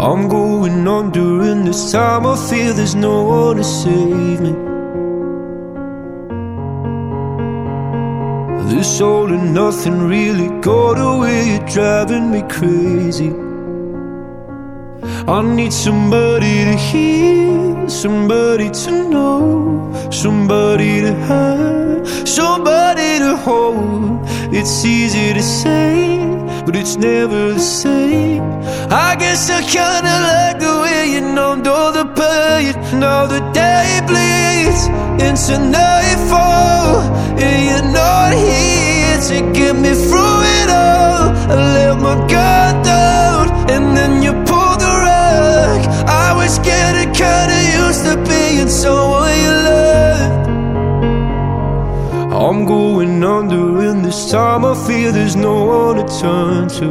I'm going on during this time. I feel there's no one to save me. This all and nothing really got away. You're driving me crazy. I need somebody to hear, somebody to know, somebody to have, somebody to hold. It's easy to say, but it's never the same. I guess I kinda like the way you numbed all the pain. Now the day bleeds into nightfall, and you're not here to get me through it all. I let my guard down, and then you pulled the rug. I was getting kinda used to being someone you loved. I'm going under, and this time I feel there's no one to turn to.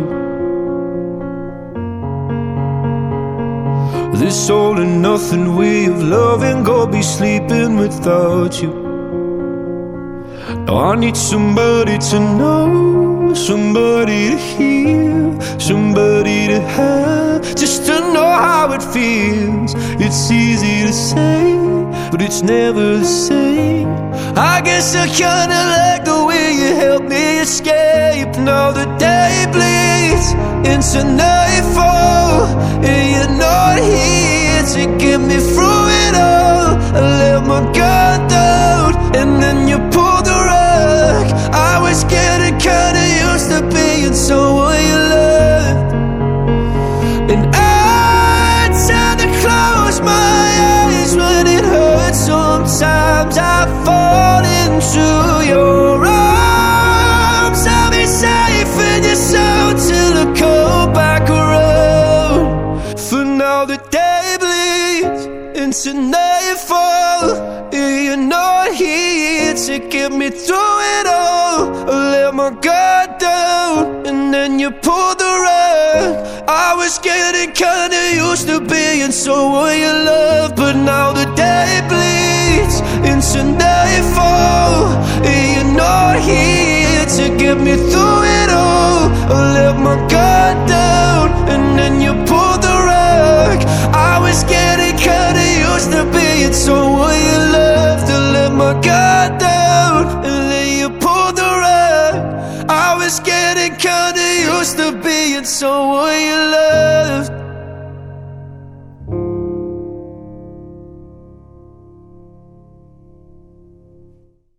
This all and nothing way of loving, gonna be sleeping without you. Now I need somebody to know, somebody to hear, somebody to have, just to know how it feels. It's easy to say, but it's never the same. I guess I kinda like the way you helped me escape. Now the day bleeds into nightfall, and you're not here to get me through it all. I let my guard down, and then you pulled the rug. I was getting kinda used to being someone you loved, and I tend to close my eyes when it hurts. Sometimes I fall into your arms. I'll be safe in your soul till I come back around. For now the day bleeds into nightfall, and you're not here to get me through it all. I let my guard down, and then you pulled the rug. I was getting kinda used to being someone you love, but now the day bleeds into nightfall, and you're not here to get me through it all. I let my guard down, and then you pulled the rug. I was getting kinda used to being someone you loved. I let my guard down, and then you pulled the rug. I was getting kinda used to being someone you loved.